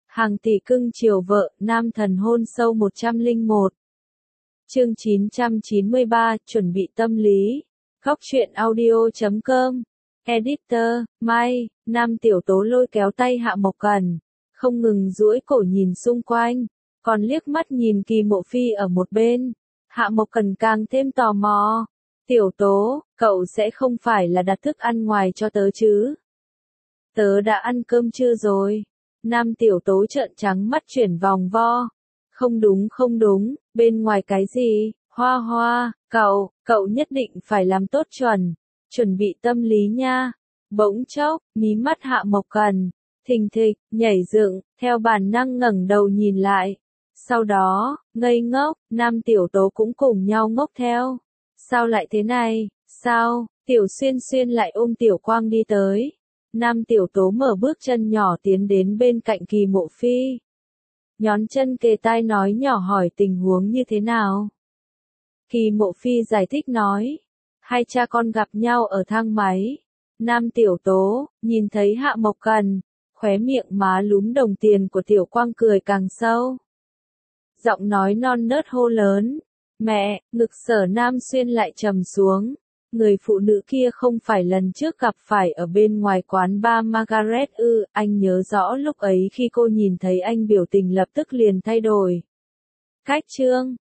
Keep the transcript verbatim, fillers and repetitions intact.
Hàng tỷ cưng chiều vợ, nam thần hôn sâu một trăm lẻ một. Chương chín trăm chín mươi ba, chuẩn bị tâm lý. Góc truyện audio chấm com. Editor, May, nam tiểu tố lôi kéo tay Hạ Mộc Cần, không ngừng duỗi cổ nhìn xung quanh, còn liếc mắt nhìn Kỳ Mộ Phi ở một bên. Hạ Mộc Cần càng thêm tò mò. Tiểu tố, cậu sẽ không phải là đặt thức ăn ngoài cho tớ chứ? Tớ đã ăn cơm trưa rồi. Nam tiểu tố trợn trắng mắt chuyển vòng vo. Không đúng không đúng, bên ngoài cái gì, Hoa Hoa, cậu, cậu nhất định phải làm tốt chuẩn, chuẩn bị tâm lý nha. Bỗng chốc, mí mắt Hạ Mộc Cần, thình thịch, nhảy dựng, theo bản năng ngẩng đầu nhìn lại. Sau đó, ngây ngốc, nam tiểu tố cũng cùng nhau ngốc theo. Sao lại thế này, sao, tiểu xuyên xuyên lại ôm tiểu quang đi tới. Nam tiểu tố mở bước chân nhỏ tiến đến bên cạnh Kỳ Mộ Phi. Nhón chân kề tai nói nhỏ hỏi tình huống như thế nào. Kỳ Mộ Phi giải thích nói. Hai cha con gặp nhau ở thang máy. Nam tiểu tố, nhìn thấy Hạ Mộc Cần, khóe miệng má lúm đồng tiền của tiểu quang cười càng sâu. Giọng nói non nớt hô lớn. Mẹ, ngực Sở Nam Xuyên lại trầm xuống. Người phụ nữ kia không phải lần trước gặp phải ở bên ngoài quán bar Margaret ư, anh nhớ rõ lúc ấy khi cô nhìn thấy anh biểu tình lập tức liền thay đổi. Cách chương,